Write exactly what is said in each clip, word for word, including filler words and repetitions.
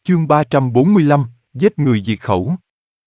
Chương ba trăm bốn mươi lăm, giết người diệt khẩu.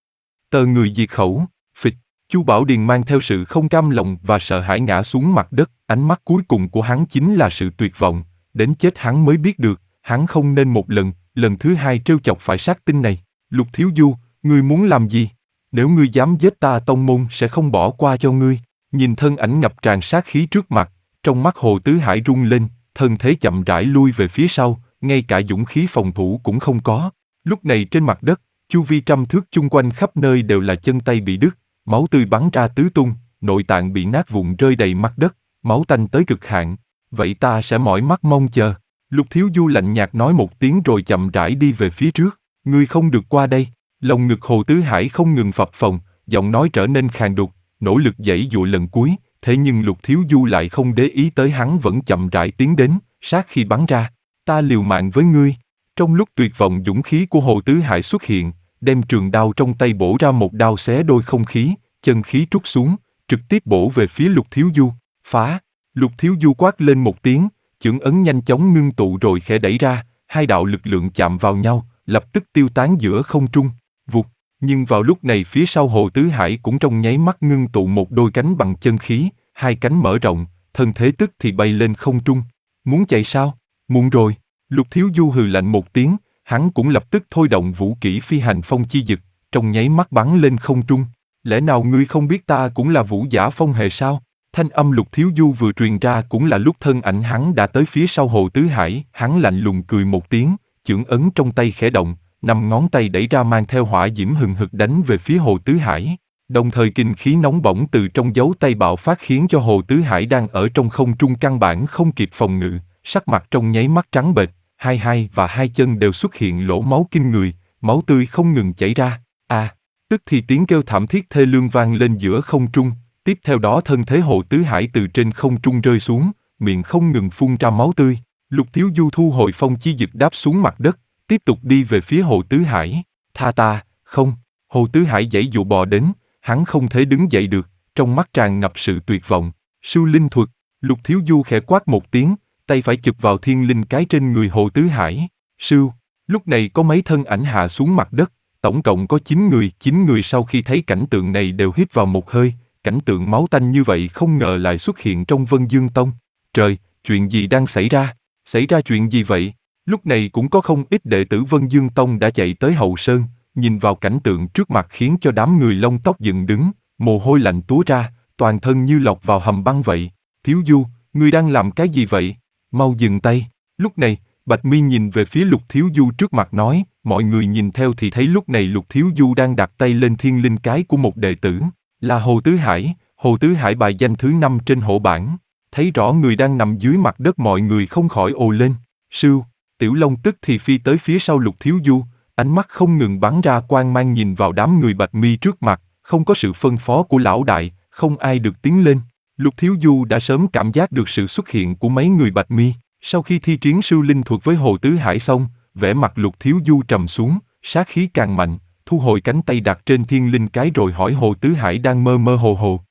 Tờ người diệt khẩu, phịch, Chu Bảo Điền mang theo sự không cam lòng và sợ hãi ngã xuống mặt đất, ánh mắt cuối cùng của hắn chính là sự tuyệt vọng, đến chết hắn mới biết được, hắn không nên một lần, lần thứ hai trêu chọc phải sát tinh này. Lục Thiếu Du, ngươi muốn làm gì? Nếu ngươi dám giết ta, tông môn sẽ không bỏ qua cho ngươi. Nhìn thân ảnh ngập tràn sát khí trước mặt, trong mắt Hồ Tứ Hải rung lên, thân thế chậm rãi lui về phía sau, ngay cả dũng khí phòng thủ cũng không có. Lúc này trên mặt đất, chu vi trăm thước chung quanh khắp nơi đều là chân tay bị đứt, máu tươi bắn ra tứ tung, nội tạng bị nát vụn rơi đầy mặt đất, máu tanh tới cực hạn. Vậy ta sẽ mỏi mắt mong chờ. Lục Thiếu Du lạnh nhạt nói một tiếng rồi chậm rãi đi về phía trước. Ngươi không được qua đây. Lòng ngực Hồ Tứ Hải không ngừng phập phồng, giọng nói trở nên khàn đục, nỗ lực giãy giụa lần cuối. Thế nhưng Lục Thiếu Du lại không để ý tới hắn, vẫn chậm rãi tiến đến, sát khi bắn ra. Ta liều mạng với ngươi. Trong lúc tuyệt vọng, dũng khí của Hồ Tứ Hải xuất hiện, đem trường đao trong tay bổ ra một đao xé đôi không khí, chân khí trút xuống, trực tiếp bổ về phía Lục Thiếu Du. Phá! Lục Thiếu Du quát lên một tiếng, chưởng ấn nhanh chóng ngưng tụ rồi khẽ đẩy ra, hai đạo lực lượng chạm vào nhau, lập tức tiêu tán giữa không trung. Vụt! Nhưng vào lúc này phía sau Hồ Tứ Hải cũng trong nháy mắt ngưng tụ một đôi cánh bằng chân khí, hai cánh mở rộng, thân thế tức thì bay lên không trung. Muốn chạy sao? Muộn rồi. Lục Thiếu Du hừ lạnh một tiếng, hắn cũng lập tức thôi động vũ kỹ phi hành phong chi dực, trong nháy mắt bắn lên không trung. Lẽ nào ngươi không biết ta cũng là vũ giả phong hệ sao? Thanh âm Lục Thiếu Du vừa truyền ra cũng là lúc thân ảnh hắn đã tới phía sau Hồ Tứ Hải. Hắn lạnh lùng cười một tiếng, chưởng ấn trong tay khẽ động, năm ngón tay đẩy ra mang theo hỏa diễm hừng hực đánh về phía Hồ Tứ Hải. Đồng thời kinh khí nóng bỏng từ trong dấu tay bạo phát khiến cho Hồ Tứ Hải đang ở trong không trung căn bản không kịp phòng ngự, sắc mặt trong nháy mắt trắng bệch, hai hai và hai chân đều xuất hiện lỗ máu kinh người, máu tươi không ngừng chảy ra. À, tức thì tiếng kêu thảm thiết thê lương vang lên giữa không trung, tiếp theo đó thân thế Hồ Tứ Hải từ trên không trung rơi xuống, miệng không ngừng phun ra máu tươi. Lục Thiếu Du thu hồi phong chi dực đáp xuống mặt đất, tiếp tục đi về phía Hồ Tứ Hải. Tha ta, không. Hồ Tứ Hải giãy giụa bò đến, hắn không thể đứng dậy được, trong mắt tràn ngập sự tuyệt vọng. Sưu linh thuật. Lục Thiếu Du khẽ quát một tiếng, tay phải chụp vào thiên linh cái trên người Hồ Tứ Hải. Sưu. Lúc này có mấy thân ảnh hạ xuống mặt đất, tổng cộng có chín người. Chín người sau khi thấy cảnh tượng này đều hít vào một hơi, cảnh tượng máu tanh như vậy không ngờ lại xuất hiện trong Vân Dương Tông. Trời, chuyện gì đang xảy ra? Xảy ra chuyện gì vậy? Lúc này cũng có không ít đệ tử Vân Dương Tông đã chạy tới hậu sơn, nhìn vào cảnh tượng trước mặt khiến cho đám người lông tóc dựng đứng, mồ hôi lạnh túa ra, toàn thân như lọt vào hầm băng vậy. Thiếu Du, ngươi đang làm cái gì vậy? Mau dừng tay. Lúc này, Bạch Mi nhìn về phía Lục Thiếu Du trước mặt nói, mọi người nhìn theo thì thấy lúc này Lục Thiếu Du đang đặt tay lên thiên linh cái của một đệ tử, là Hồ Tứ Hải. Hồ Tứ Hải bài danh thứ năm trên hổ bảng. Thấy rõ người đang nằm dưới mặt đất, mọi người không khỏi ồ lên. Sưu. Tiểu Long tức thì phi tới phía sau Lục Thiếu Du, ánh mắt không ngừng bắn ra quang mang nhìn vào đám người Bạch Mi trước mặt, không có sự phân phó của lão đại, không ai được tiến lên. Lục Thiếu Du đã sớm cảm giác được sự xuất hiện của mấy người Bạch Mi. Sau khi thi triển Sưu linh thuật với Hồ Tứ Hải xong, vẻ mặt Lục Thiếu Du trầm xuống, sát khí càng mạnh, thu hồi cánh tay đặt trên thiên linh cái rồi hỏi Hồ Tứ Hải đang mơ mơ hồ hồ.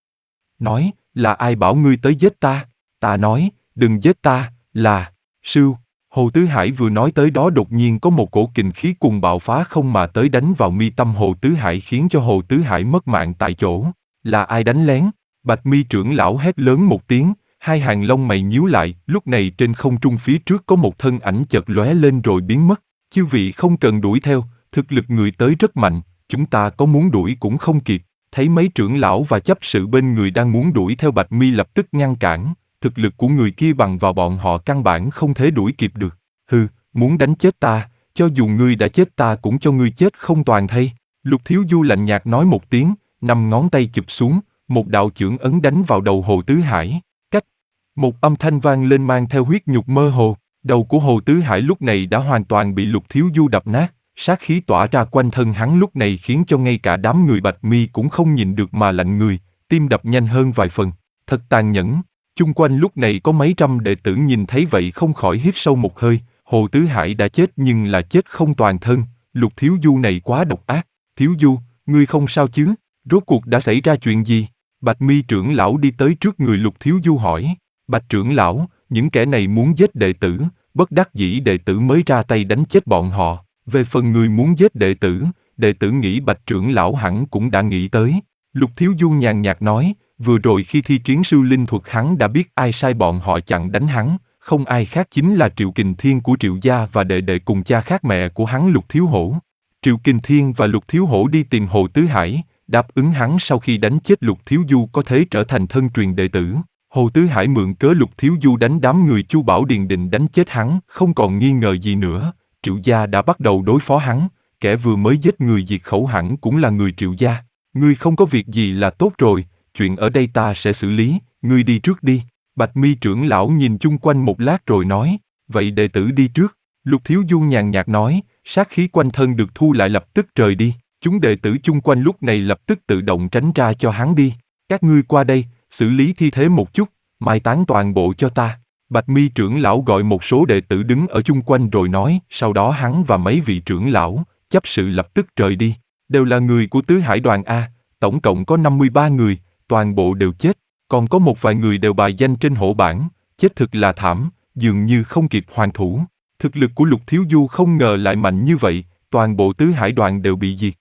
Nói, là ai bảo ngươi tới giết ta? Ta nói, đừng giết ta, là Sưu. Hồ Tứ Hải vừa nói tới đó đột nhiên có một cổ kình khí cùng bạo phá không mà tới đánh vào mi tâm Hồ Tứ Hải khiến cho Hồ Tứ Hải mất mạng tại chỗ. Là ai đánh lén? Bạch Mi trưởng lão hét lớn một tiếng, hai hàng lông mày nhíu lại, lúc này trên không trung phía trước có một thân ảnh chợt lóe lên rồi biến mất. Chư vị không cần đuổi theo, thực lực người tới rất mạnh, chúng ta có muốn đuổi cũng không kịp. Thấy mấy trưởng lão và chấp sự bên người đang muốn đuổi theo, Bạch Mi lập tức ngăn cản. Thực lực của người kia bằng vào bọn họ căn bản không thể đuổi kịp được. Hừ, muốn đánh chết ta, cho dù ngươi đã chết ta cũng cho ngươi chết không toàn thây. Lục Thiếu Du lạnh nhạt nói một tiếng, năm ngón tay chụp xuống, một đạo chưởng ấn đánh vào đầu Hồ Tứ Hải. Cách, một âm thanh vang lên mang theo huyết nhục mơ hồ. Đầu của Hồ Tứ Hải lúc này đã hoàn toàn bị Lục Thiếu Du đập nát, sát khí tỏa ra quanh thân hắn lúc này khiến cho ngay cả đám người Bạch Mi cũng không nhìn được mà lạnh người, tim đập nhanh hơn vài phần. Thật tàn nhẫn. Chung quanh lúc này có mấy trăm đệ tử nhìn thấy vậy không khỏi hít sâu một hơi. Hồ Tứ Hải đã chết nhưng là chết không toàn thân. Lục Thiếu Du này quá độc ác. Thiếu Du, ngươi không sao chứ? Rốt cuộc đã xảy ra chuyện gì? Bạch Mi trưởng lão đi tới trước người Lục Thiếu Du hỏi. Bạch trưởng lão, những kẻ này muốn giết đệ tử, bất đắc dĩ đệ tử mới ra tay đánh chết bọn họ. Về phần người muốn giết đệ tử, đệ tử nghĩ Bạch trưởng lão hẳn cũng đã nghĩ tới. Lục Thiếu Du nhàn nhạt nói, vừa rồi khi thi triển sư linh thuật hắn đã biết ai sai bọn họ chặn đánh hắn, không ai khác chính là Triệu Kình Thiên của Triệu gia và đệ đệ cùng cha khác mẹ của hắn Lục Thiếu Hổ. Triệu Kình Thiên và Lục Thiếu Hổ đi tìm Hồ Tứ Hải, đáp ứng hắn sau khi đánh chết Lục Thiếu Du có thể trở thành thân truyền đệ tử. Hồ Tứ Hải mượn cớ Lục Thiếu Du đánh đám người Chu Bảo Điền định đánh chết hắn, không còn nghi ngờ gì nữa. Triệu gia đã bắt đầu đối phó hắn, kẻ vừa mới giết người diệt khẩu hẳn cũng là người Triệu gia. Ngươi không có việc gì là tốt rồi, chuyện ở đây ta sẽ xử lý, ngươi đi trước đi. Bạch Mi trưởng lão nhìn chung quanh một lát rồi nói, vậy đệ tử đi trước. Lục Thiếu Du nhàn nhạt nói, sát khí quanh thân được thu lại lập tức rời đi. Chúng đệ tử chung quanh lúc này lập tức tự động tránh ra cho hắn đi. Các ngươi qua đây, xử lý thi thể một chút, mai táng toàn bộ cho ta. Bạch Mi trưởng lão gọi một số đệ tử đứng ở chung quanh rồi nói, sau đó hắn và mấy vị trưởng lão, chấp sự lập tức rời đi. Đều là người của Tứ Hải đoàn A, tổng cộng có năm mươi ba người, toàn bộ đều chết, còn có một vài người đều bài danh trên hổ bảng, chết thực là thảm, dường như không kịp hoàn thủ. Thực lực của Lục Thiếu Du không ngờ lại mạnh như vậy, toàn bộ Tứ Hải đoàn đều bị diệt.